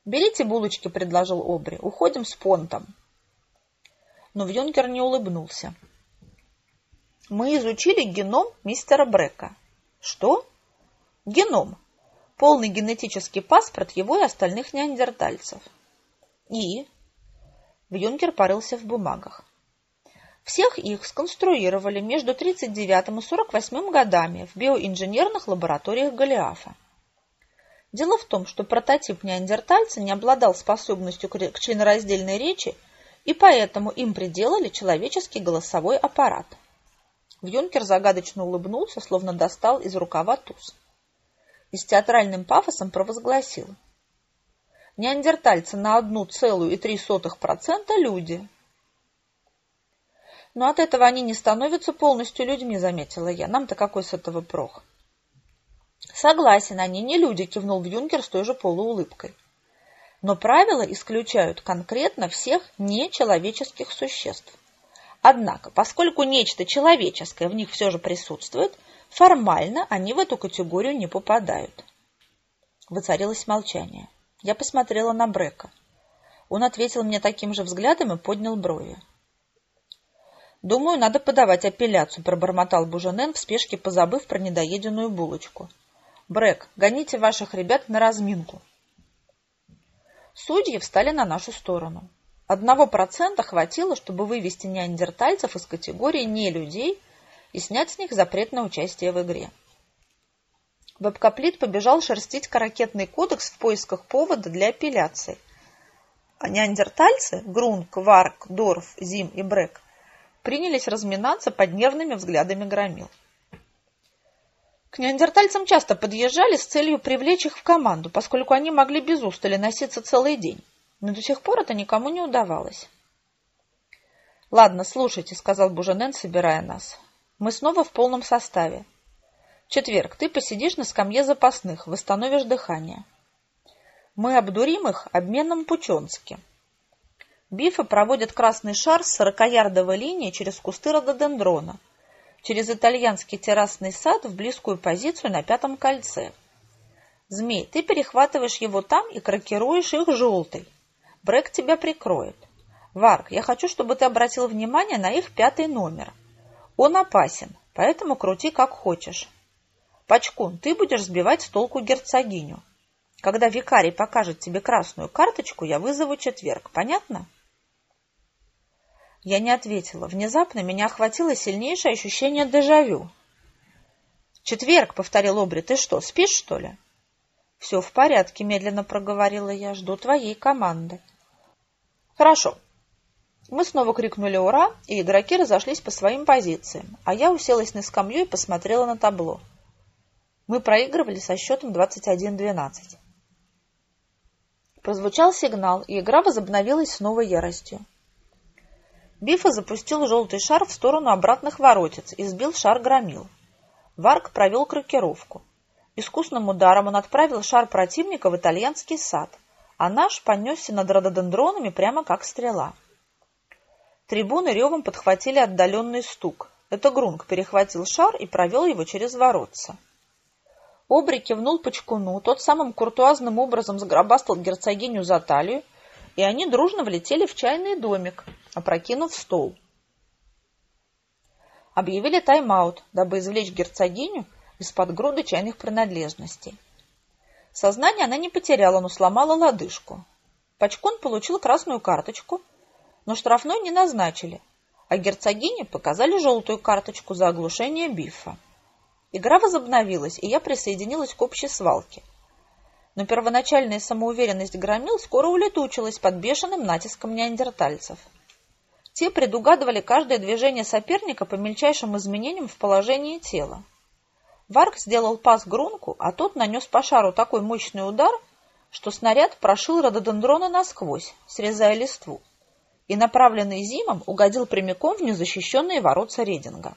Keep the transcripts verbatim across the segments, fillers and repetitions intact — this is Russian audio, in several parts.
«Берите булочки», — предложил Обри. «Уходим с понтом». Но Вьюнкер не улыбнулся. «Мы изучили геном мистера Брека». «Что?» «Геном. Полный генетический паспорт его и остальных неандертальцев». «И?» Вьюнкер порылся в бумагах. «Всех их сконструировали между тридцать девятым и сорок восьмым годами в биоинженерных лабораториях Голиафа. Дело в том, что прототип неандертальца не обладал способностью к членораздельной речи, и поэтому им приделали человеческий голосовой аппарат». Вьюнкер загадочно улыбнулся, словно достал из рукава туз. И с театральным пафосом провозгласил: «Неандертальцы на одну целую и три сотых процента люди». «Но от этого они не становятся полностью людьми», — заметила я. «Нам-то какой с этого прок?» «Согласен, они не люди», — кивнул Вьюнкер с той же полуулыбкой. «Но правила исключают конкретно всех нечеловеческих существ. Однако, поскольку нечто человеческое в них все же присутствует, формально они в эту категорию не попадают». Воцарилось молчание. Я посмотрела на Брека. Он ответил мне таким же взглядом и поднял брови. «Думаю, надо подавать апелляцию», — пробормотал Буженен, в спешке позабыв про недоеденную булочку. «Брек, гоните ваших ребят на разминку». Судьи встали на нашу сторону. Одного процента хватило, чтобы вывести неандертальцев из категории нелюдей и снять с них запрет на участие в игре. Вебкоплит побежал шерстить каракетный кодекс в поисках повода для апелляции. А неандертальцы — Грунг, Варк, Дорф, Зим и Брек — принялись разминаться под нервными взглядами громил. К неандертальцам часто подъезжали с целью привлечь их в команду, поскольку они могли без устали носиться целый день. Но до сих пор это никому не удавалось. «Ладно, слушайте», — сказал Буженен, собирая нас. «Мы снова в полном составе. В четверг ты посидишь на скамье запасных, восстановишь дыхание. Мы обдурим их обменом по-чонски. Бифы проводят красный шар с сорокаярдовой линии через кусты рододендрона, через итальянский террасный сад в близкую позицию на пятом кольце. Змей, ты перехватываешь его там и крокируешь их желтой. Брек тебя прикроет. Варк, я хочу, чтобы ты обратил внимание на их пятый номер. Он опасен, поэтому крути как хочешь. Пачкун, ты будешь сбивать с толку герцогиню. Когда викарий покажет тебе красную карточку, я вызову четверг. Понятно?» Я не ответила. Внезапно меня охватило сильнейшее ощущение дежавю. «Четверг», — повторил Обри, — «ты что, спишь, что ли?» «Все в порядке», — медленно проговорила я. «Жду твоей команды». «Хорошо». Мы снова крикнули «Ура!», и игроки разошлись по своим позициям, а я уселась на скамью и посмотрела на табло. Мы проигрывали со счетом двадцать один двенадцать. Прозвучал сигнал, и игра возобновилась с новой яростью. Бифа запустил желтый шар в сторону обратных воротец и сбил шар громил. Варк провел крокировку. Искусным ударом он отправил шар противника в итальянский сад, а наш понесся над рододендронами прямо как стрела. Трибуны ревом подхватили отдаленный стук. Это Грунг перехватил шар и провел его через воротца. Обри кивнул Пачкуну, тот самым куртуазным образом сгробастал герцогиню за талию, и они дружно влетели в чайный домик, опрокинув стол. Объявили тайм-аут, дабы извлечь герцогиню из-под груды чайных принадлежностей. Сознание она не потеряла, но сломала лодыжку. Пачкун получил красную карточку, но штрафной не назначили, а герцогине показали желтую карточку за оглушение Бифа. Игра возобновилась, и я присоединилась к общей свалке. Но первоначальная самоуверенность громил скоро улетучилась под бешеным натиском неандертальцев. Те предугадывали каждое движение соперника по мельчайшим изменениям в положении тела. Варк сделал пас Грунку, а тот нанес по шару такой мощный удар, что снаряд прошил рододендрона насквозь, срезая листву, и направленный Зимом угодил прямиком в незащищенные воротца Рединга.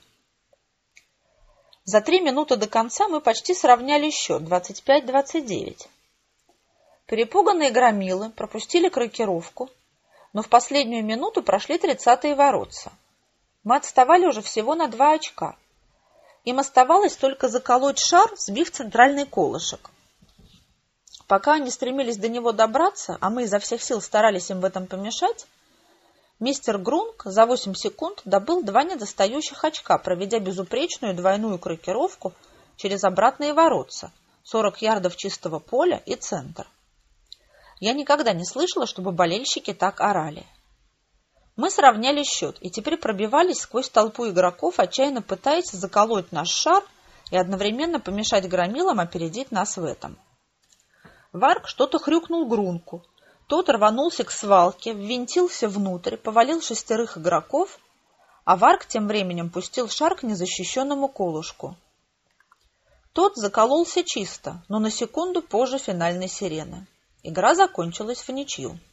За три минуты до конца мы почти сравняли счет двадцать пять двадцать девять. Перепуганные громилы пропустили крокировку, но в последнюю минуту прошли тридцатые воротца. Мы отставали уже всего на два очка. Им оставалось только заколоть шар, сбив центральный колышек. Пока они стремились до него добраться, а мы изо всех сил старались им в этом помешать, мистер Грунг за восемь секунд добыл два недостающих очка, проведя безупречную двойную крокировку через обратные воротца, сорок ярдов чистого поля и центр. Я никогда не слышала, чтобы болельщики так орали. Мы сравняли счет и теперь пробивались сквозь толпу игроков, отчаянно пытаясь заколоть наш шар и одновременно помешать громилам опередить нас в этом. Варк что-то хрюкнул Грунку. Тот рванулся к свалке, ввинтился внутрь, повалил шестерых игроков, а Варк тем временем пустил шар к незащищенному колышку. Тот закололся чисто, но на секунду позже финальной сирены. Игра закончилась в ничью.